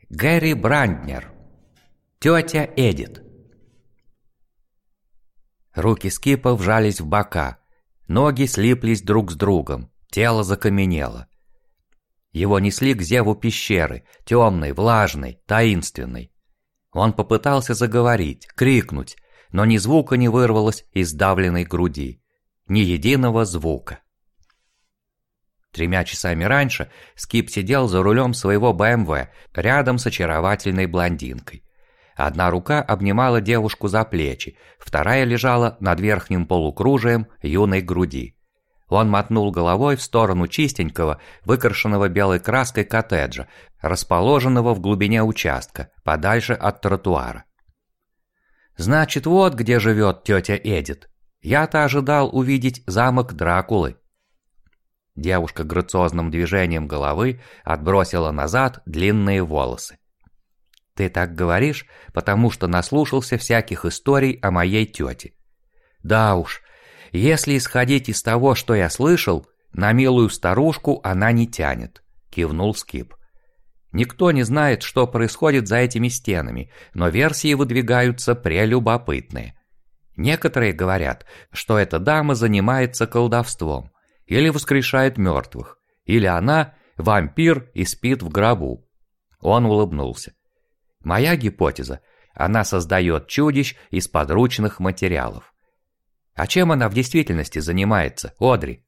Гэри Бранднер. Тетя Эдит. Руки Скипа вжались в бока, ноги слиплись друг с другом, тело закаменело. Его несли к зеву пещеры, темной, влажной, таинственной. Он попытался заговорить, крикнуть, но ни звука не вырвалось из сдавленной груди, ни единого звука. 3 часами раньше Скип сидел за рулем своего БМВ рядом с очаровательной блондинкой. Одна рука обнимала девушку за плечи, вторая лежала над верхним полукружием юной груди. Он мотнул головой в сторону чистенького, выкрашенного белой краской коттеджа, расположенного в глубине участка, подальше от тротуара. «Значит, вот где живет тетя Эдит. Я-то ожидал увидеть замок Дракулы». Девушка грациозным движением головы отбросила назад длинные волосы. «Ты так говоришь, потому что наслушался всяких историй о моей тете. Да уж, если исходить из того, что я слышал, на милую старушку она не тянет», — кивнул Скип. «Никто не знает, что происходит за этими стенами, но версии выдвигаются прелюбопытные. Некоторые говорят, что эта дама занимается колдовством, или воскрешает мертвых, или она вампир и спит в гробу». Он улыбнулся. «Моя гипотеза, она создает чудищ из подручных материалов». «А чем она в действительности занимается, Одри?»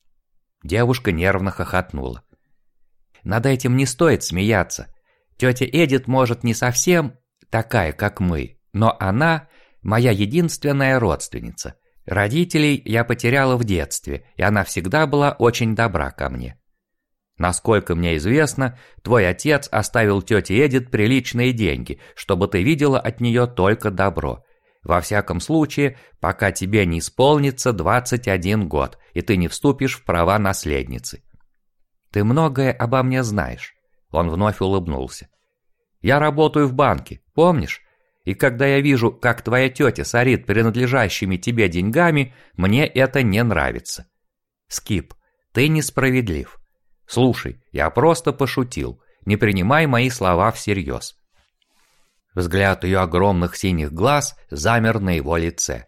Девушка нервно хохотнула. «Над этим не стоит смеяться. Тетя Эдит может не совсем такая, как мы, но она моя единственная родственница. Родителей я потеряла в детстве, и она всегда была очень добра ко мне. Насколько мне известно, твой отец оставил тете Эдит приличные деньги, чтобы ты видела от нее только добро. Во всяком случае, пока тебе не исполнится 21 год, и ты не вступишь в права наследницы. Ты многое обо мне знаешь». Он вновь улыбнулся. «Я работаю в банке, помнишь? И когда я вижу, как твоя тетя сорит принадлежащими тебе деньгами, мне это не нравится. Скип, ты несправедлив. Слушай, я просто пошутил, не принимай мои слова всерьез». Взгляд ее огромных синих глаз замер на его лице.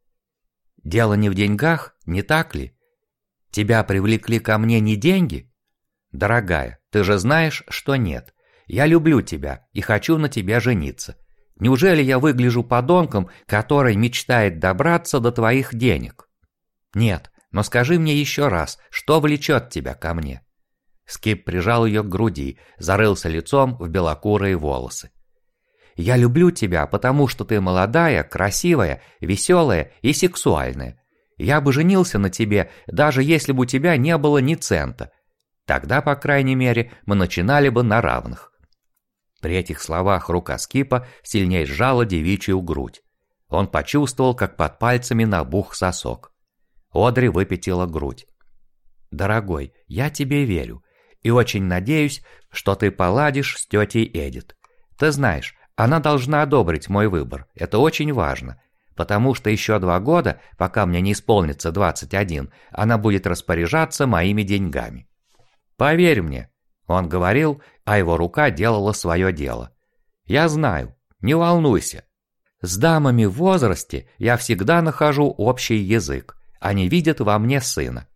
«Дело не в деньгах, не так ли? Тебя привлекли ко мне не деньги? Дорогая, ты же знаешь, что нет. Я люблю тебя и хочу на тебе жениться. Неужели я выгляжу подонком, который мечтает добраться до твоих денег? Нет, но скажи мне еще раз, что влечет тебя ко мне?» Скип прижал ее к груди, зарылся лицом в белокурые волосы. «Я люблю тебя, потому что ты молодая, красивая, веселая и сексуальная. Я бы женился на тебе, даже если бы у тебя не было ни цента. Тогда, по крайней мере, мы начинали бы на равных». При этих словах рука Скипа сильнее сжала девичью грудь. Он почувствовал, как под пальцами набух сосок. Одри выпятила грудь. «Дорогой, я тебе верю и очень надеюсь, что ты поладишь с тетей Эдит. Ты знаешь, она должна одобрить мой выбор, это очень важно, потому что еще 2 года, пока мне не исполнится 21, она будет распоряжаться моими деньгами. Поверь мне», — он говорил, а его рука делала свое дело. «Я знаю, не волнуйся. С дамами в возрасте я всегда нахожу общий язык, они видят во мне сына».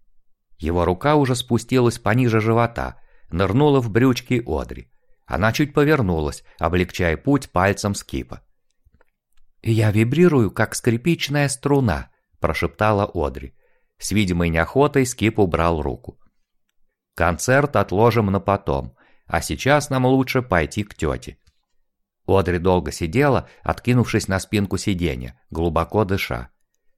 Его рука уже спустилась пониже живота, нырнула в брючки Одри. Она чуть повернулась, облегчая путь пальцем Скипа. «Я вибрирую, как скрипичная струна», – прошептала Одри. С видимой неохотой Скип убрал руку. «Концерт отложим на потом, а сейчас нам лучше пойти к тете». Одри долго сидела, откинувшись на спинку сиденья, глубоко дыша.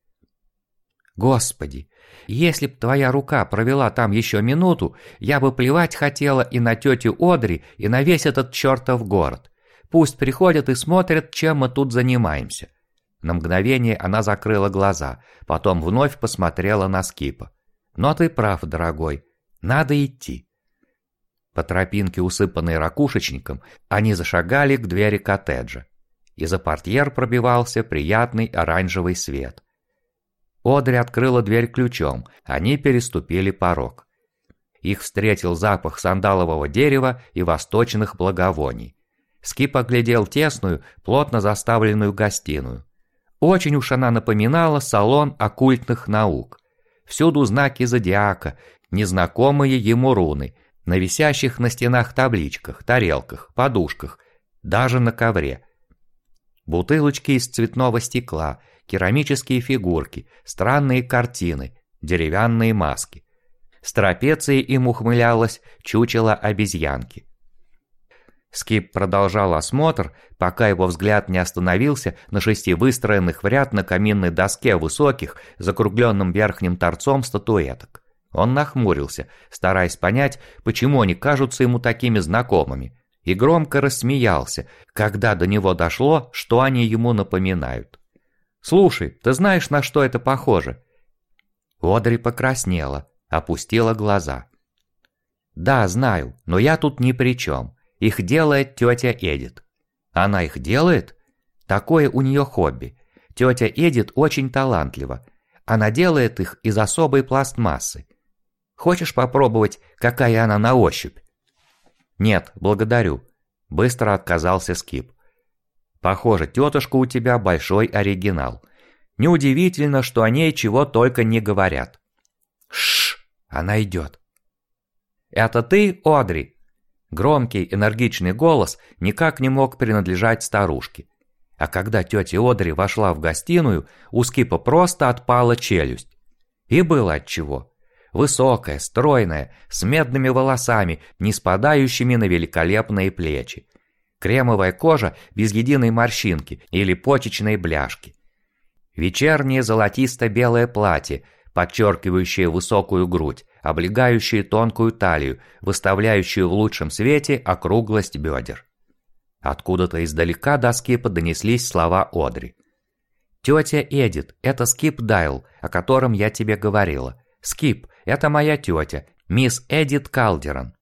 «Господи, если б твоя рука провела там еще минуту, я бы плевать хотела и на тетю Одри, и на весь этот чертов город. Пусть приходят и смотрят, чем мы тут занимаемся». На мгновение она закрыла глаза, потом вновь посмотрела на Скипа. «Но ты прав, дорогой, надо идти». По тропинке, усыпанной ракушечником, они зашагали к двери коттеджа. Из-за портьер пробивался приятный оранжевый свет. Одри открыла дверь ключом, они переступили порог. Их встретил запах сандалового дерева и восточных благовоний. Скип оглядел тесную, плотно заставленную гостиную. Очень уж она напоминала салон оккультных наук. Всюду знаки зодиака, незнакомые ему руны, на висящих на стенах табличках, тарелках, подушках, даже на ковре. Бутылочки из цветного стекла, керамические фигурки, странные картины, деревянные маски. С трапецией им ухмылялось чучело обезьянки. Скип продолжал осмотр, пока его взгляд не остановился на 6 выстроенных в ряд на каминной доске высоких, закругленным верхним торцом статуэток. Он нахмурился, стараясь понять, почему они кажутся ему такими знакомыми, и громко рассмеялся, когда до него дошло, что они ему напоминают. «Слушай, ты знаешь, на что это похоже?» Одри покраснела, опустила глаза. «Да, знаю, но я тут ни при чем. Их делает тетя Эдит». «Она их делает?» «Такое у нее хобби. Тетя Эдит очень талантлива. Она делает их из особой пластмассы. Хочешь попробовать, какая она на ощупь?» «Нет, благодарю», – быстро отказался Скип. «Похоже, тетушка у тебя большой оригинал. Неудивительно, что о ней чего только не говорят». «Шш, она идет». «Это ты, Одри?» Громкий, энергичный голос никак не мог принадлежать старушке. А когда тетя Одри вошла в гостиную, у Скипа просто отпала челюсть. И было отчего. Высокая, стройная, с медными волосами, не спадающими на великолепные плечи. Кремовая кожа без единой морщинки или почечной бляшки. Вечернее золотисто-белое платье, подчеркивающее высокую грудь, облегающее тонкую талию, выставляющую в лучшем свете округлость бедер. Откуда-то издалека до Скипа донеслись слова Одри. «Тетя Эдит, это Скип Дайл, о котором я тебе говорила. Скип, это моя тетя, мисс Эдит Калдерон».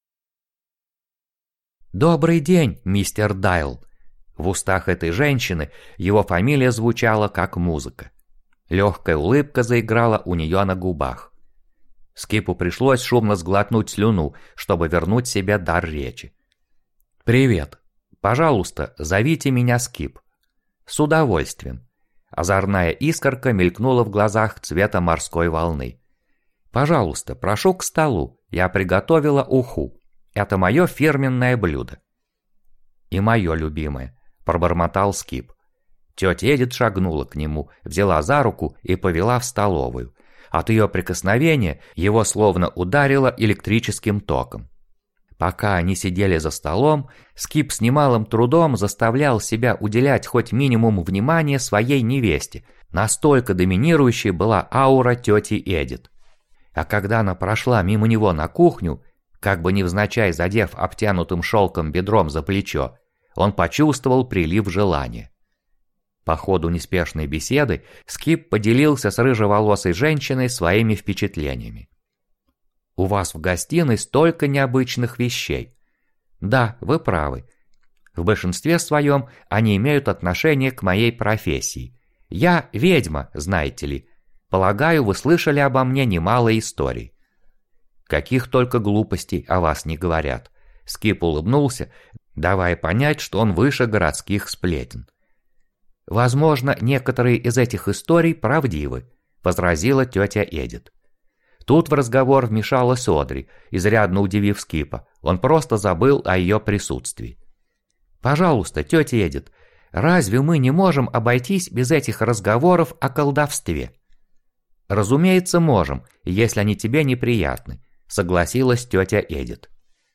«Добрый день, мистер Дайл». В устах этой женщины его фамилия звучала как музыка. Легкая улыбка заиграла у нее на губах. Скипу пришлось шумно сглотнуть слюну, чтобы вернуть себе дар речи. «Привет. Пожалуйста, зовите меня Скип». «С удовольствием». Озорная искорка мелькнула в глазах цвета морской волны. «Пожалуйста, прошу к столу. Я приготовила уху. Это мое фирменное блюдо». «И мое любимое», – пробормотал Скип. Тетя Эдит шагнула к нему, взяла за руку и повела в столовую. От ее прикосновения его словно ударило электрическим током. Пока они сидели за столом, Скип с немалым трудом заставлял себя уделять хоть минимум внимания своей невесте, настолько доминирующей была аура тети Эдит. А когда она прошла мимо него на кухню, как бы невзначай задев обтянутым шелком бедром за плечо, он почувствовал прилив желания. По ходу неспешной беседы Скип поделился с рыжеволосой женщиной своими впечатлениями. «У вас в гостиной столько необычных вещей». «Да, вы правы. В большинстве своем они имеют отношение к моей профессии. Я ведьма, знаете ли. Полагаю, вы слышали обо мне немало историй». «Каких только глупостей о вас не говорят». Скип улыбнулся, давая понять, что он выше городских сплетен. «Возможно, некоторые из этих историй правдивы», – возразила тетя Эдит. Тут в разговор вмешалась Одри, изрядно удивив Скипа. Он просто забыл о ее присутствии. «Пожалуйста, тетя Эдит, разве мы не можем обойтись без этих разговоров о колдовстве?» «Разумеется, можем, если они тебе неприятны», – согласилась тетя Эдит.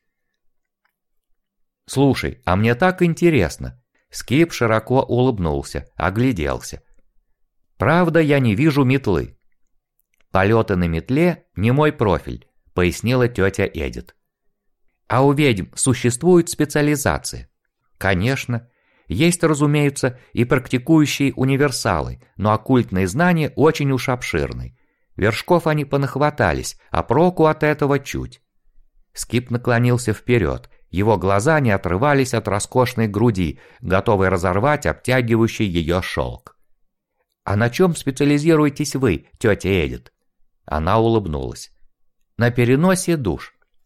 «Слушай, а мне так интересно». Скип широко улыбнулся, огляделся. «Правда, я не вижу метлы». «Полеты на метле не мой профиль», — пояснила тетя Эдит. «А у ведьм существует специализация?» «Конечно. Есть, разумеется, и практикующие универсалы, но оккультные знания очень уж обширны. Вершков они понахватались, а проку от этого чуть». Скип наклонился вперед. Его глаза не отрывались от роскошной груди, готовой разорвать обтягивающий ее шелк. «А на чем специализируетесь вы, тетя Эдит?» Она улыбнулась. «На переносе душ.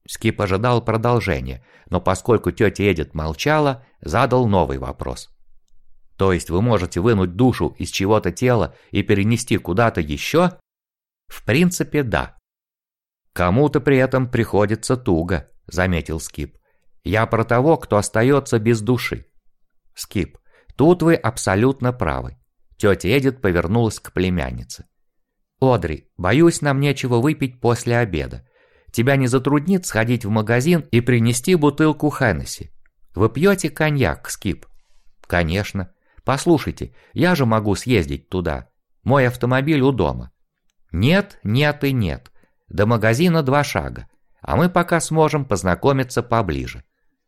Скип ожидал продолжения, но поскольку тетя Эдит молчала, задал новый вопрос. То есть вы можете вынуть душу из чего-то тела и перенести куда-то еще? В принципе, да. Кому-то при этом приходится туго, заметил Скип. Я про того, кто остается без души. Скип, тут вы абсолютно правы. Тетя Эдит повернулась к племяннице. Одри, боюсь, нам нечего выпить после обеда. Тебя не затруднит сходить в магазин и принести бутылку Хеннесси? Вы пьете коньяк, Скип? Конечно. Послушайте, я же могу съездить туда. Мой автомобиль у дома. Нет, нет и нет. До магазина 2 шага, а мы пока сможем познакомиться поближе.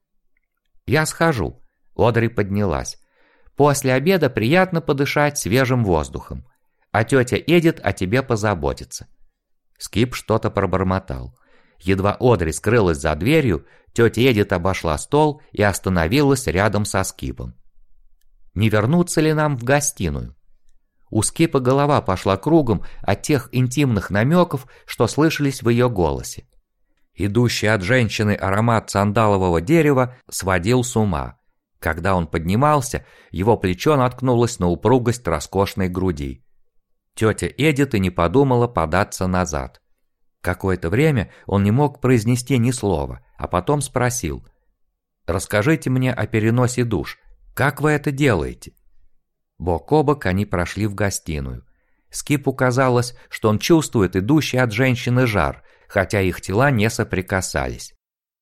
Я схожу. Одри поднялась. После обеда приятно подышать свежим воздухом. А тетя Эдит о тебе позаботится. Скип что-то пробормотал. Едва Одри скрылась за дверью, тетя Эдит обошла стол и остановилась рядом со Скипом. Не вернуться ли нам в гостиную? У Скипа голова пошла кругом от тех интимных намеков, что слышались в ее голосе. Идущий от женщины аромат сандалового дерева сводил с ума. Когда он поднимался, его плечо наткнулось на упругость роскошной груди. Тетя Эдит и не подумала податься назад. Какое-то время он не мог произнести ни слова, а потом спросил: «Расскажите мне о переносе душ. Как вы это делаете?» Бок о бок они прошли в гостиную. Скипу казалось, что он чувствует идущий от женщины жар, хотя их тела не соприкасались.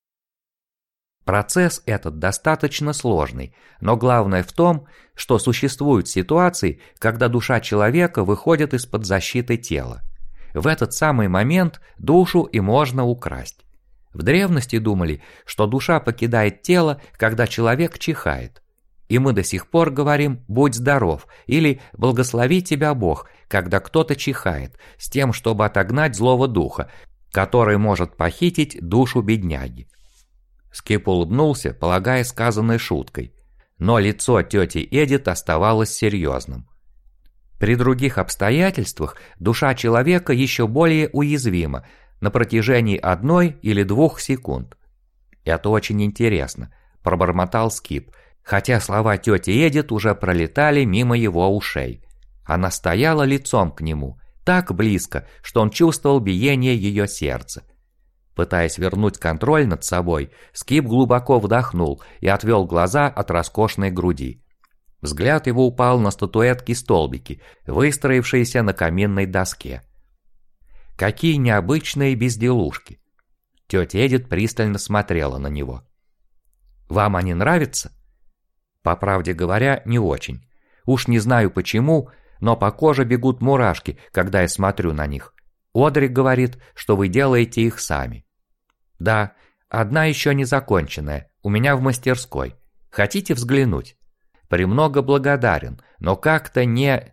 Процесс этот достаточно сложный, но главное в том, что существуют ситуации, когда душа человека выходит из-под защиты тела. В этот самый момент душу и можно украсть. В древности думали, что душа покидает тело, когда человек чихает. И мы до сих пор говорим «будь здоров» или «благослови тебя Бог», когда кто-то чихает, с тем, чтобы отогнать злого духа, который может похитить душу бедняги. Скип улыбнулся, полагая сказанной шуткой, но лицо тети Эдит оставалось серьезным. При других обстоятельствах душа человека еще более уязвима на протяжении 1 или 2 секунд. «Это очень интересно», – пробормотал Скип, хотя слова тети Эдит уже пролетали мимо его ушей. Она стояла лицом к нему, так близко, что он чувствовал биение ее сердца. Пытаясь вернуть контроль над собой, Скип глубоко вдохнул и отвел глаза от роскошной груди. Взгляд его упал на статуэтки-столбики, выстроившиеся на каминной доске. Какие необычные безделушки! Тетя Эдит пристально смотрела на него. «Вам они нравятся?» «По правде говоря, не очень. Уж не знаю почему, но по коже бегут мурашки, когда я смотрю на них. Одри говорит, что вы делаете их сами». «Да, одна еще не законченная, у меня в мастерской. Хотите взглянуть?» «Премного благодарен, но как-то не...»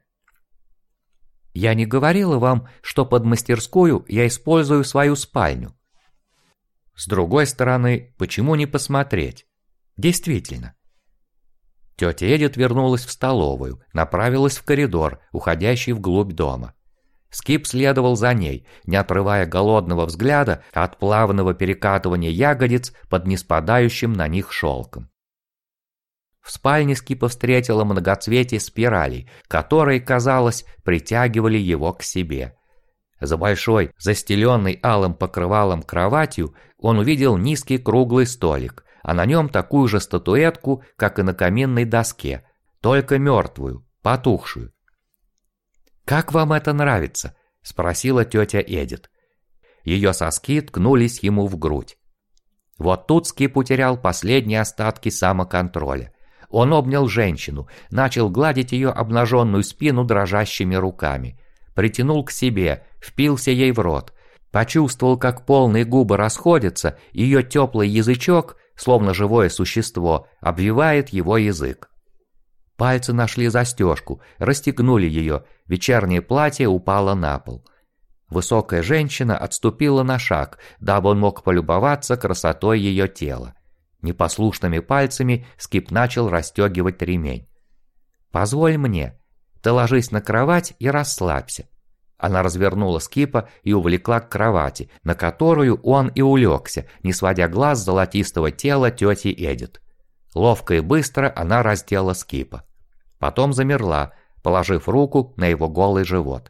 «Я не говорила вам, что под мастерскую я использую свою спальню?» «С другой стороны, почему не посмотреть?» «Действительно». Тетя Эдит вернулась в столовую, направилась в коридор, уходящий вглубь дома. Скип следовал за ней, не отрывая голодного взгляда от плавного перекатывания ягодиц под неспадающим на них шелком. В спальне Скипа встретила многоцветие спиралей, которые, казалось, притягивали его к себе. За большой, застеленной алым покрывалом кроватью он увидел низкий круглый столик, а на нем такую же статуэтку, как и на каминной доске, только мертвую, потухшую. «Как вам это нравится?» – спросила тетя Эдит. Ее соски ткнулись ему в грудь. Вот тут Скип утерял последние остатки самоконтроля. Он обнял женщину, начал гладить ее обнаженную спину дрожащими руками. Притянул к себе, впился ей в рот. Почувствовал, как полные губы расходятся, и ее теплый язычок, словно живое существо, обвивает его язык. Пальцы нашли застежку, расстегнули ее, вечернее платье упало на пол. Высокая женщина отступила на шаг, дабы он мог полюбоваться красотой ее тела. Непослушными пальцами Скип начал расстегивать ремень. «Позволь мне. Ты ложись на кровать и расслабься». Она развернула Скипа и увлекла к кровати, на которую он и улегся, не сводя глаз с золотистого тела тети Эдит. Ловко и быстро она раздела Скипа. Потом замерла, положив руку на его голый живот.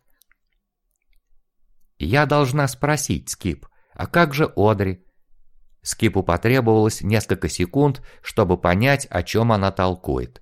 «Я должна спросить, Скип, а как же Одри?» Скипу потребовалось несколько секунд, чтобы понять, о чем она толкует.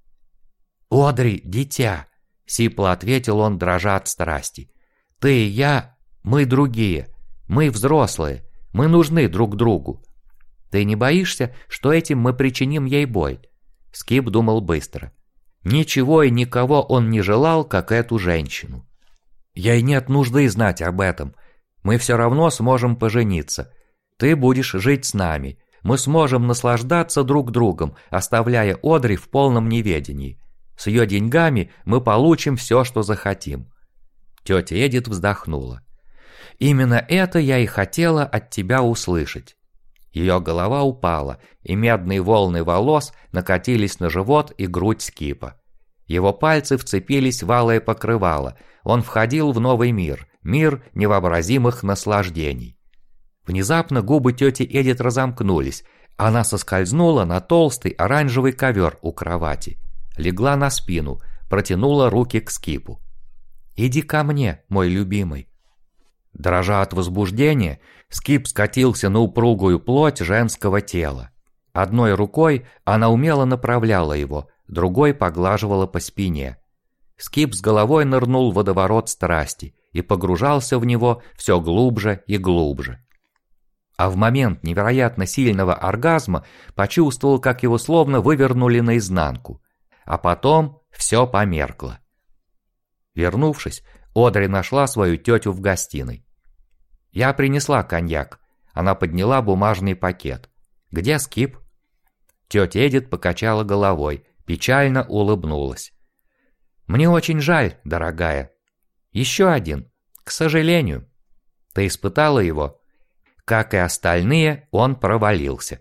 «Одри, дитя!» — сипло ответил он, дрожа от страсти. «Ты и я, мы другие, мы взрослые, мы нужны друг другу. Ты не боишься, что этим мы причиним ей боль?» Скип думал быстро. Ничего и никого он не желал, как эту женщину. «Ей нет нужды знать об этом. Мы все равно сможем пожениться. Ты будешь жить с нами. Мы сможем наслаждаться друг другом, оставляя Одри в полном неведении. С ее деньгами мы получим все, что захотим». Тетя Эдит вздохнула. «Именно это я и хотела от тебя услышать». Ее голова упала, и медные волны волос накатились на живот и грудь Скипа. Его пальцы вцепились в алое покрывало. Он входил в новый мир, мир невообразимых наслаждений. Внезапно губы тети Эдит разомкнулись. Она соскользнула на толстый оранжевый ковер у кровати. Легла на спину, протянула руки к Скипу. «Иди ко мне, мой любимый». Дрожа от возбуждения, Скип скатился на упругую плоть женского тела. Одной рукой она умело направляла его, другой поглаживала по спине. Скип с головой нырнул в водоворот страсти и погружался в него все глубже и глубже. А в момент невероятно сильного оргазма почувствовал, как его словно вывернули наизнанку. А потом все померкло. Вернувшись, Одри нашла свою тетю в гостиной. «Я принесла коньяк». Она подняла бумажный пакет. «Где Скип?» Тетя Эдит покачала головой, печально улыбнулась. «Мне очень жаль, дорогая. Еще один. К сожалению. Ты испытала его?» Как и остальные, он провалился.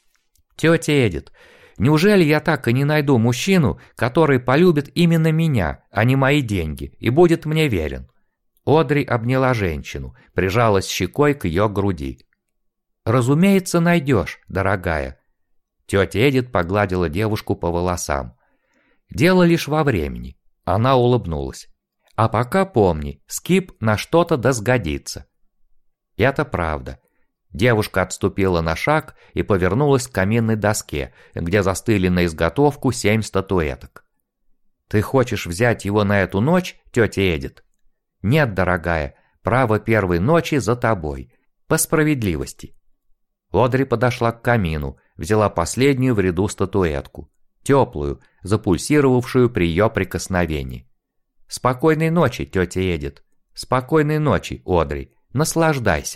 «Тетя Эдит, неужели я так и не найду мужчину, который полюбит именно меня, а не мои деньги, и будет мне верен?» Одри обняла женщину, прижалась щекой к ее груди. «Разумеется, найдешь, дорогая». Тетя Эдит погладила девушку по волосам. «Дело лишь во времени». Она улыбнулась. «А пока помни, Скип на что-то да сгодится». Это правда. Девушка отступила на шаг и повернулась к каминной доске, где застыли на изготовку 7 статуэток. «Ты хочешь взять его на эту ночь, тетя Эдит?» «Нет, дорогая, право первой ночи за тобой. По справедливости». Одри подошла к камину, взяла последнюю в ряду статуэтку. Теплую, запульсировавшую при ее прикосновении. «Спокойной ночи, тетя Эдит. Спокойной ночи, Одри. Наслаждайся».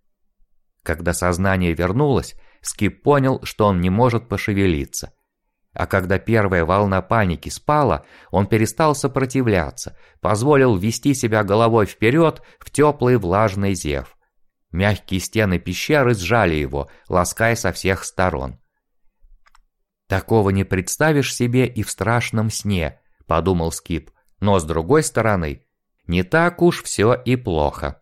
Когда сознание вернулось, Скип понял, что он не может пошевелиться. А когда первая волна паники спала, он перестал сопротивляться, позволил ввести себя головой вперед в теплый влажный зев. Мягкие стены пещеры сжали его, лаская со всех сторон. «Такого не представишь себе и в страшном сне», — подумал Скип, но с другой стороны, не так уж все и плохо.